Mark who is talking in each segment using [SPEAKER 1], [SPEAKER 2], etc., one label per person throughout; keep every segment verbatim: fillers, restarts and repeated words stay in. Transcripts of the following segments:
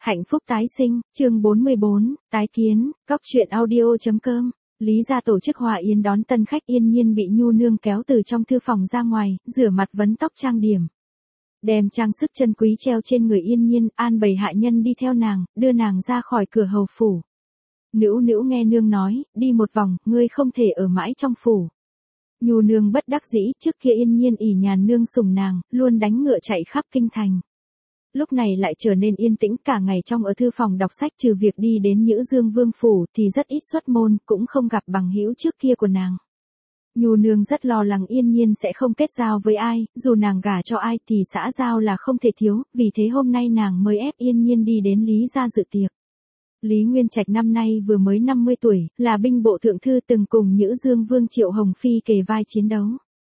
[SPEAKER 1] Hạnh phúc tái sinh, chương bốn mươi bốn, tái kiến, cóc truyện audio.com. Lý gia tổ chức hòa yến đón tân khách. Yên Nhiên bị Nhu nương kéo từ trong thư phòng ra ngoài, rửa mặt vấn tóc trang điểm. Đem trang sức chân quý treo trên người Yên Nhiên, an bày hạ nhân đi theo nàng, đưa nàng ra khỏi cửa hầu phủ. Nữu nữu nghe nương nói, đi một vòng, ngươi không thể ở mãi trong phủ. Nhu nương bất đắc dĩ, trước kia Yên Nhiên ỷ nhàn nương sủng nàng, luôn đánh ngựa chạy khắp kinh thành. Lúc này lại trở nên yên tĩnh, cả ngày trong ở thư phòng đọc sách, trừ việc đi đến Nhữ Dương Vương phủ thì rất ít xuất môn, cũng không gặp bằng hữu trước kia của nàng. Nhu nương rất lo lắng Yên Nhiên sẽ không kết giao với ai, dù nàng gả cho ai thì xã giao là không thể thiếu, vì thế hôm nay nàng mới ép Yên Nhiên đi đến Lý gia dự tiệc. Lý Nguyên Trạch năm nay vừa mới năm mươi tuổi, là binh bộ thượng thư, từng cùng Nhữ Dương Vương Triệu Hồng Phi kề vai chiến đấu.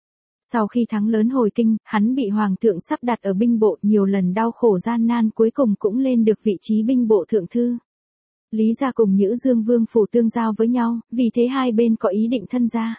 [SPEAKER 1] Sau khi thắng lớn hồi kinh, hắn bị hoàng thượng sắp đặt ở binh bộ, nhiều lần đau khổ gian nan cuối cùng cũng lên được vị trí binh bộ thượng thư. Lý gia cùng Nhữ Dương Vương phủ tương giao với nhau, vì thế hai bên có ý định thân gia.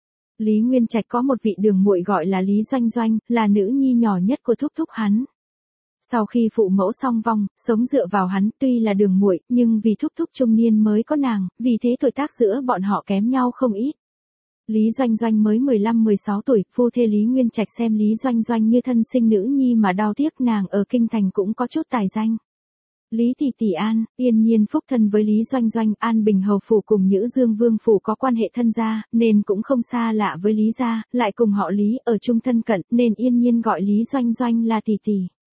[SPEAKER 1] Lý Nguyên Trạch có một vị đường muội gọi là Lý Doanh Doanh, là nữ nhi nhỏ nhất của thúc thúc hắn. Sau khi phụ mẫu song vong, sống dựa vào hắn, tuy là đường muội, nhưng vì thúc thúc trung niên mới có nàng, vì thế tuổi tác giữa bọn họ kém nhau không ít. Lý Doanh Doanh mới mười lăm mười sáu tuổi, phu thê Lý Nguyên Trạch xem Lý Doanh Doanh như thân sinh nữ nhi mà đau tiếc, nàng ở kinh thành cũng có chút tài danh. Lý tỷ tỷ An, Yên Nhiên phúc thân với Lý Doanh Doanh, An Bình hầu phủ cùng Nhữ Dương Vương phủ có quan hệ thân gia, nên cũng không xa lạ với Lý gia, lại cùng họ Lý ở chung thân cận, nên Yên Nhiên gọi Lý Doanh Doanh là tỷ tỷ.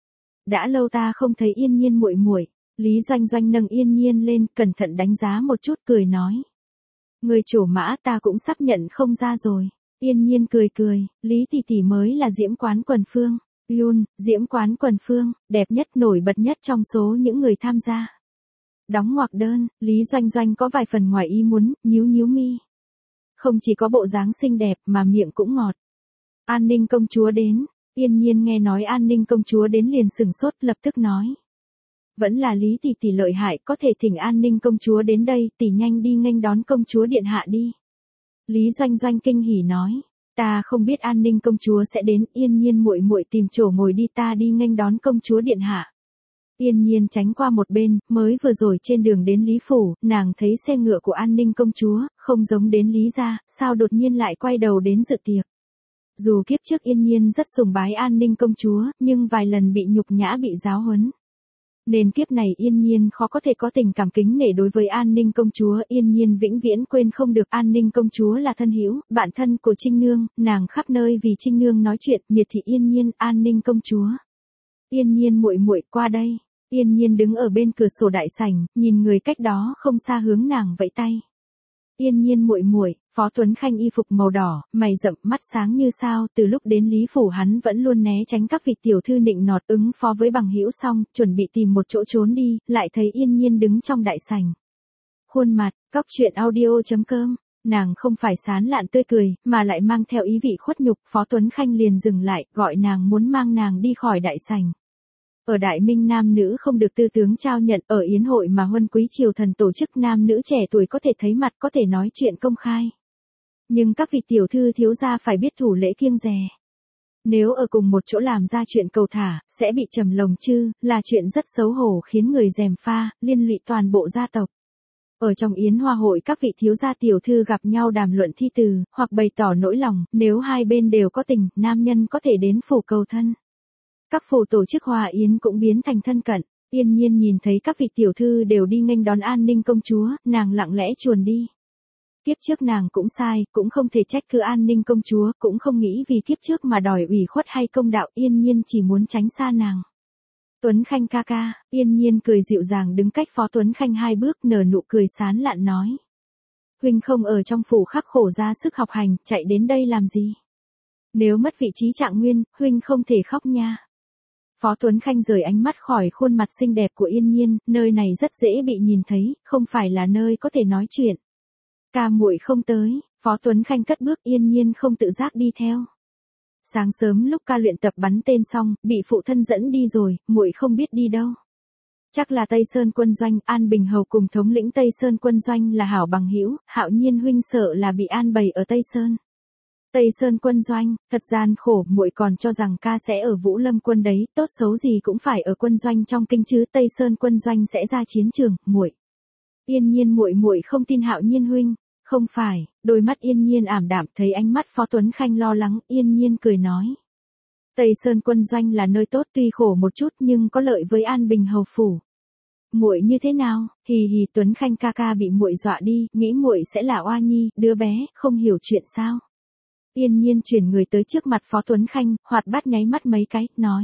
[SPEAKER 1] Đã lâu ta không thấy Yên Nhiên muội muội. Lý Doanh Doanh nâng Yên Nhiên lên, cẩn thận đánh giá một chút, cười nói: người trổ mã ta cũng sắp nhận không ra rồi. Yên Nhiên cười cười, Lý tỷ tỷ mới là Diễm Quán Quần Phương. Yun, Diễm Quán Quần Phương, đẹp nhất nổi bật nhất trong số những người tham gia. Đóng ngoặc đơn, Lý Doanh Doanh có vài phần ngoài ý muốn, nhíu nhíu mi. Không chỉ có bộ dáng xinh đẹp mà miệng cũng ngọt. An Ninh công chúa đến. Yên Nhiên nghe nói An Ninh công chúa đến liền sừng sốt, lập tức nói: vẫn là Lý tỷ tỷ lợi hại, có thể thỉnh An Ninh công chúa đến đây, tỷ nhanh đi nghênh đón công chúa điện hạ đi. Lý Doanh Doanh kinh hỉ nói: ta không biết An Ninh công chúa sẽ đến. Yên Nhiên muội muội tìm chỗ ngồi đi, ta đi nghênh đón công chúa điện hạ. Yên Nhiên tránh qua một bên, mới vừa rồi trên đường đến Lý phủ, nàng thấy xe ngựa của An Ninh công chúa, không giống đến Lý gia, sao đột nhiên lại quay đầu đến dự tiệc. Dù kiếp trước Yên Nhiên rất sùng bái An Ninh công chúa, nhưng vài lần bị nhục nhã bị giáo huấn, nên kiếp này Yên Nhiên khó có thể có tình cảm kính nể đối với An Ninh công chúa. Yên Nhiên vĩnh viễn quên không được An Ninh công chúa là thân hữu, bạn thân của Trinh Nương, nàng khắp nơi vì Trinh Nương nói chuyện, miệt thị Yên Nhiên. An Ninh công chúa, Yên Nhiên muội muội qua đây. Yên Nhiên đứng ở bên cửa sổ đại sảnh, nhìn người cách đó không xa hướng nàng vẫy tay. Yên Nhiên muội muội. Phó Tuấn Khanh y phục màu đỏ, mày rậm, mắt sáng như sao, từ lúc đến Lý phủ hắn vẫn luôn né tránh các vị tiểu thư nịnh nọt, ứng phó với bằng hữu xong, chuẩn bị tìm một chỗ trốn đi, lại thấy Yên Nhiên đứng trong đại sảnh. Khuôn mặt, cóc truyện audio.com, nàng không phải sán lạn tươi cười, mà lại mang theo ý vị khuất nhục. Phó Tuấn Khanh liền dừng lại, gọi nàng muốn mang nàng đi khỏi đại sảnh. Ở Đại Minh nam nữ không được tư tướng trao nhận, ở yến hội mà huân quý triều thần tổ chức nam nữ trẻ tuổi có thể thấy mặt, có thể nói chuyện công khai. Nhưng các vị tiểu thư thiếu gia phải biết thủ lễ kiêng dè. Nếu ở cùng một chỗ làm ra chuyện cầu thả, sẽ bị trầm lồng chư, là chuyện rất xấu hổ, khiến người gièm pha, liên lụy toàn bộ gia tộc. Ở trong yến hoa hội, các vị thiếu gia tiểu thư gặp nhau đàm luận thi từ, hoặc bày tỏ nỗi lòng, nếu hai bên đều có tình, nam nhân có thể đến phủ cầu thân. Các phủ tổ chức hòa yến cũng biến thành thân cận. Yên Nhiên nhìn thấy các vị tiểu thư đều đi nghênh đón An Ninh công chúa, nàng lặng lẽ chuồn đi. Kiếp trước nàng cũng sai, cũng không thể trách cứ An Ninh công chúa, cũng không nghĩ vì kiếp trước mà đòi ủy khuất hay công đạo. Yên Nhiên chỉ muốn tránh xa nàng. Tuấn Khanh ca ca. Yên Nhiên cười dịu dàng đứng cách Phó Tuấn Khanh hai bước, nở nụ cười sán lạn nói: huynh không ở trong phủ khắc khổ ra sức học hành, chạy đến đây làm gì? Nếu mất vị trí trạng nguyên, huynh không thể khóc nha. Phó Tuấn Khanh rời ánh mắt khỏi khuôn mặt xinh đẹp của Yên Nhiên, nơi này rất dễ bị nhìn thấy, không phải là nơi có thể nói chuyện. Ca muội không tới. Phó Tuấn Khanh cất bước, Yên Nhiên không tự giác đi theo. Sáng sớm lúc ca luyện tập bắn tên xong, bị phụ thân dẫn đi rồi, muội không biết đi đâu. Chắc là Tây Sơn quân doanh. An Bình hầu cùng thống lĩnh Tây Sơn quân doanh là hảo bằng hữu, Hạo Nhiên huynh sợ là bị an bày ở Tây Sơn. Tây Sơn Quân doanh, thật gian khổ, muội còn cho rằng ca sẽ ở Vũ Lâm Quân đấy, tốt xấu gì cũng phải ở quân doanh trong kinh chứ, Tây Sơn Quân doanh sẽ ra chiến trường, muội. Yên Nhiên muội muội không tin Hạo Nhiên huynh. Không phải, đôi mắt Yên Nhiên ảm đạm, thấy ánh mắt Phó Tuấn Khanh lo lắng, Yên Nhiên cười nói. Tây Sơn Quân doanh là nơi tốt, tuy khổ một chút nhưng có lợi với an bình hầu phủ. Muội như thế nào? Hì hì, Tuấn Khanh ca ca bị muội dọa đi, nghĩ muội sẽ là oa nhi, đứa bé, không hiểu chuyện sao? Yên Nhiên chuyển người tới trước mặt Phó Tuấn Khanh, hoạt bát nháy mắt mấy cái, nói.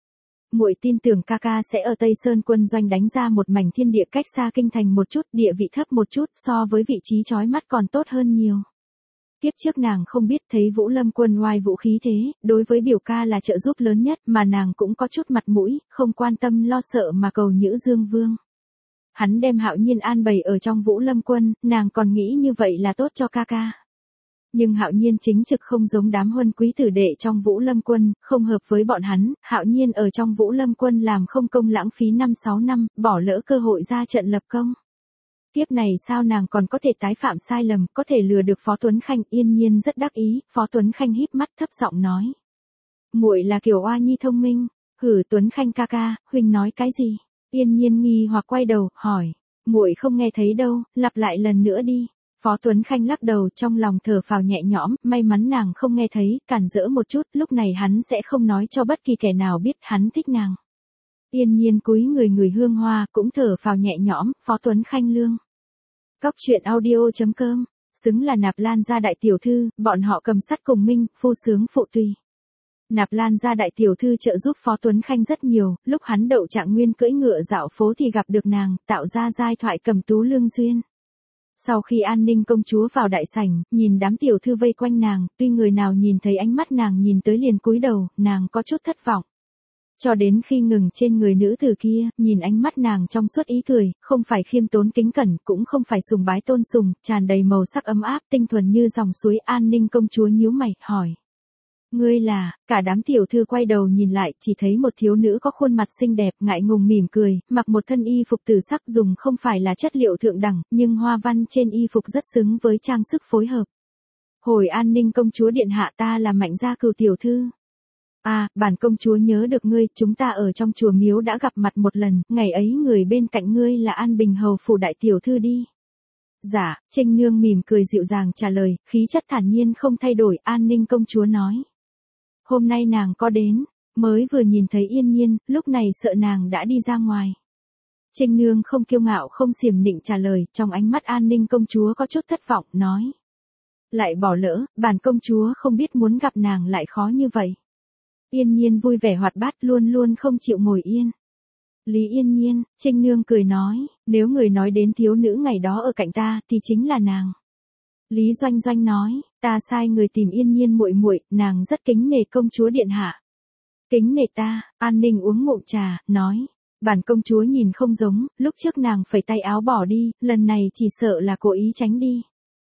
[SPEAKER 1] Muội tin tưởng ca ca sẽ ở Tây Sơn Quân doanh đánh ra một mảnh thiên địa, cách xa kinh thành một chút, địa vị thấp một chút, so với vị trí chói mắt còn tốt hơn nhiều. Kiếp trước nàng không biết, thấy Vũ Lâm Quân oai vũ khí thế, đối với biểu ca là trợ giúp lớn nhất, mà nàng cũng có chút mặt mũi, không quan tâm lo sợ mà cầu Nhữ Dương Vương. Hắn đem Hạo Nhiên an bày ở trong Vũ Lâm Quân, nàng còn nghĩ như vậy là tốt cho ca ca. Nhưng Hạo Nhiên chính trực không giống đám huân quý tử đệ trong Vũ Lâm Quân, không hợp với bọn hắn, Hạo Nhiên ở trong Vũ Lâm Quân làm không công lãng phí năm sáu năm, bỏ lỡ cơ hội ra trận lập công. Kiếp này sao nàng còn có thể tái phạm sai lầm, có thể lừa được Phó Tuấn Khanh, Yên Nhiên rất đắc ý, Phó Tuấn Khanh híp mắt thấp giọng nói. Muội là kiểu oa nhi thông minh, hử Tuấn Khanh ca ca, huynh nói cái gì? Yên Nhiên nghi hoặc quay đầu, hỏi, muội không nghe thấy đâu, lặp lại lần nữa đi. Phó Tuấn Khanh lắc đầu, trong lòng thở phào nhẹ nhõm, may mắn nàng không nghe thấy, cản rỡ một chút, lúc này hắn sẽ không nói cho bất kỳ kẻ nào biết hắn thích nàng. Yên Nhiên cúi người người hương hoa, cũng thở phào nhẹ nhõm, Phó Tuấn Khanh lương. Cóc truyện audio chấm com, xứng là Nạp Lan gia đại tiểu thư, bọn họ cầm sắt cùng minh, phu sướng phụ tùy. Nạp Lan gia đại tiểu thư trợ giúp Phó Tuấn Khanh rất nhiều, lúc hắn đậu trạng nguyên cưỡi ngựa dạo phố thì gặp được nàng, tạo ra giai thoại cầm tú lương duyên. Sau khi An Ninh công chúa vào đại sảnh, nhìn đám tiểu thư vây quanh nàng, tuy người nào nhìn thấy ánh mắt nàng nhìn tới liền cúi đầu, nàng có chút thất vọng. Cho đến khi ngừng trên người nữ tử kia, nhìn ánh mắt nàng trong suốt ý cười, không phải khiêm tốn kính cẩn, cũng không phải sùng bái tôn sùng, tràn đầy màu sắc ấm áp, tinh thuần như dòng suối. An Ninh công chúa nhíu mày, hỏi. Ngươi là, cả đám tiểu thư quay đầu nhìn lại, chỉ thấy một thiếu nữ có khuôn mặt xinh đẹp, ngại ngùng mỉm cười, mặc một thân y phục tử sắc, dùng không phải là chất liệu thượng đẳng, nhưng hoa văn trên y phục rất xứng với trang sức phối hợp. Hồi An Ninh công chúa điện hạ, ta là Mạnh gia Cừu tiểu thư. À, bản công chúa nhớ được ngươi, chúng ta ở trong chùa miếu đã gặp mặt một lần, ngày ấy người bên cạnh ngươi là An Bình hầu phủ đại tiểu thư đi. Dạ, Trinh Nương mỉm cười dịu dàng trả lời, khí chất thản nhiên không thay đổi. An Ninh công chúa nói. Hôm nay nàng có đến, mới vừa nhìn thấy Yên Nhiên, lúc này sợ nàng đã đi ra ngoài. Trinh Nương không kiêu ngạo không xiểm nịnh trả lời, trong ánh mắt An Ninh công chúa có chút thất vọng, nói. Lại bỏ lỡ, bản công chúa không biết muốn gặp nàng lại khó như vậy. Yên Nhiên vui vẻ hoạt bát, luôn luôn không chịu ngồi yên. Lý Yên Nhiên, Trinh Nương cười nói, nếu người nói đến thiếu nữ ngày đó ở cạnh ta, thì chính là nàng. Lý Doanh Doanh nói, ta sai người tìm Yên Nhiên muội muội, nàng rất kính nể công chúa điện hạ. Kính nể ta, An Ninh uống ngụm trà, nói, bản công chúa nhìn không giống, lúc trước nàng phẩy tay áo bỏ đi, lần này chỉ sợ là cố ý tránh đi.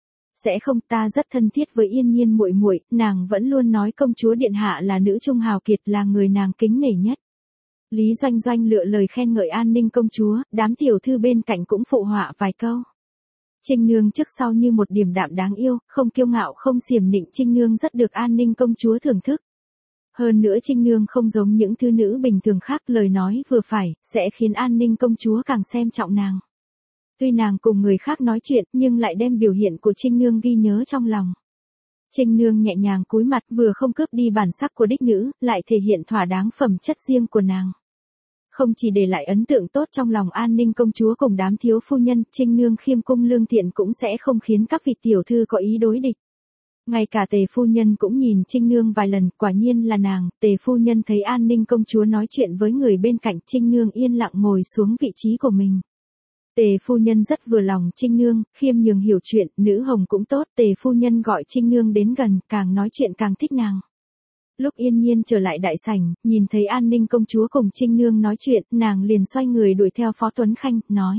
[SPEAKER 1] Sẽ không, ta rất thân thiết với Yên Nhiên muội muội, nàng vẫn luôn nói công chúa điện hạ là nữ trung hào kiệt, là người nàng kính nể nhất. Lý Doanh Doanh lựa lời khen ngợi An Ninh công chúa, đám tiểu thư bên cạnh cũng phụ họa vài câu. Trinh Nương trước sau như một điềm đạm đáng yêu, không kiêu ngạo không xiểm nịnh, Trinh Nương rất được An Ninh công chúa thưởng thức. Hơn nữa Trinh Nương không giống những thư nữ bình thường khác, lời nói vừa phải, sẽ khiến An Ninh công chúa càng xem trọng nàng. Tuy nàng cùng người khác nói chuyện, nhưng lại đem biểu hiện của Trinh Nương ghi nhớ trong lòng. Trinh Nương nhẹ nhàng cúi mặt, vừa không cướp đi bản sắc của đích nữ, lại thể hiện thỏa đáng phẩm chất riêng của nàng. Không chỉ để lại ấn tượng tốt trong lòng An Ninh công chúa cùng đám thiếu phu nhân, Trinh Nương khiêm cung lương thiện cũng sẽ không khiến các vị tiểu thư có ý đối địch. Ngay cả Tề phu nhân cũng nhìn Trinh Nương vài lần, quả nhiên là nàng. Tề phu nhân thấy An Ninh công chúa nói chuyện với người bên cạnh, Trinh Nương yên lặng ngồi xuống vị trí của mình. Tề phu nhân rất vừa lòng Trinh Nương, khiêm nhường hiểu chuyện, nữ hồng cũng tốt. Tề phu nhân gọi Trinh Nương đến gần, càng nói chuyện càng thích nàng. Lúc Yên Nhiên trở lại đại sảnh, nhìn thấy An Ninh công chúa cùng Trinh Nương nói chuyện, nàng liền xoay người đuổi theo Phó Tuấn Khanh, nói.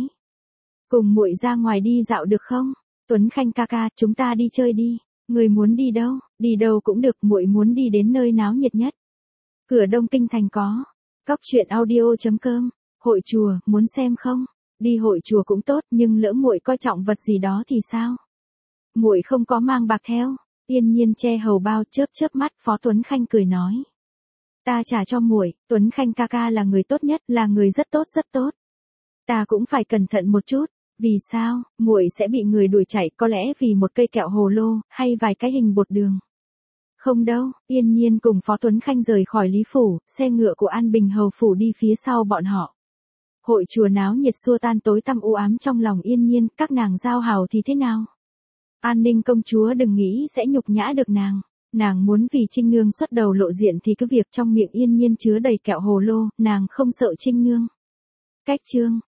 [SPEAKER 1] Cùng muội ra ngoài đi dạo được không? Tuấn Khanh ca ca, chúng ta đi chơi đi. Người muốn đi đâu? Đi đâu cũng được, muội muốn đi đến nơi náo nhiệt nhất. Cửa Đông Kinh thành có. Cóc truyện audio chấm com. Hội chùa, muốn xem không? Đi hội chùa cũng tốt, nhưng lỡ muội coi trọng vật gì đó thì sao? Muội không có mang bạc theo. Yên Nhiên che hầu bao chớp chớp mắt, Phó Tuấn Khanh cười nói. Ta trả cho muội, Tuấn Khanh ca ca là người tốt nhất, là người rất tốt rất tốt. Ta cũng phải cẩn thận một chút. Vì sao, muội sẽ bị người đuổi chạy, có lẽ vì một cây kẹo hồ lô, hay vài cái hình bột đường? Không đâu, Yên Nhiên cùng Phó Tuấn Khanh rời khỏi Lý Phủ, xe ngựa của An Bình Hầu Phủ đi phía sau bọn họ. Hội chùa náo nhiệt xua tan tối tăm u ám trong lòng Yên Nhiên, các nàng giao hảo thì thế nào? An Ninh công chúa đừng nghĩ sẽ nhục nhã được nàng. Nàng muốn vì Trinh Nương xuất đầu lộ diện thì cứ việc trong miệng Yên Nhiên chứa đầy kẹo hồ lô, nàng không sợ Trinh Nương. Cách chương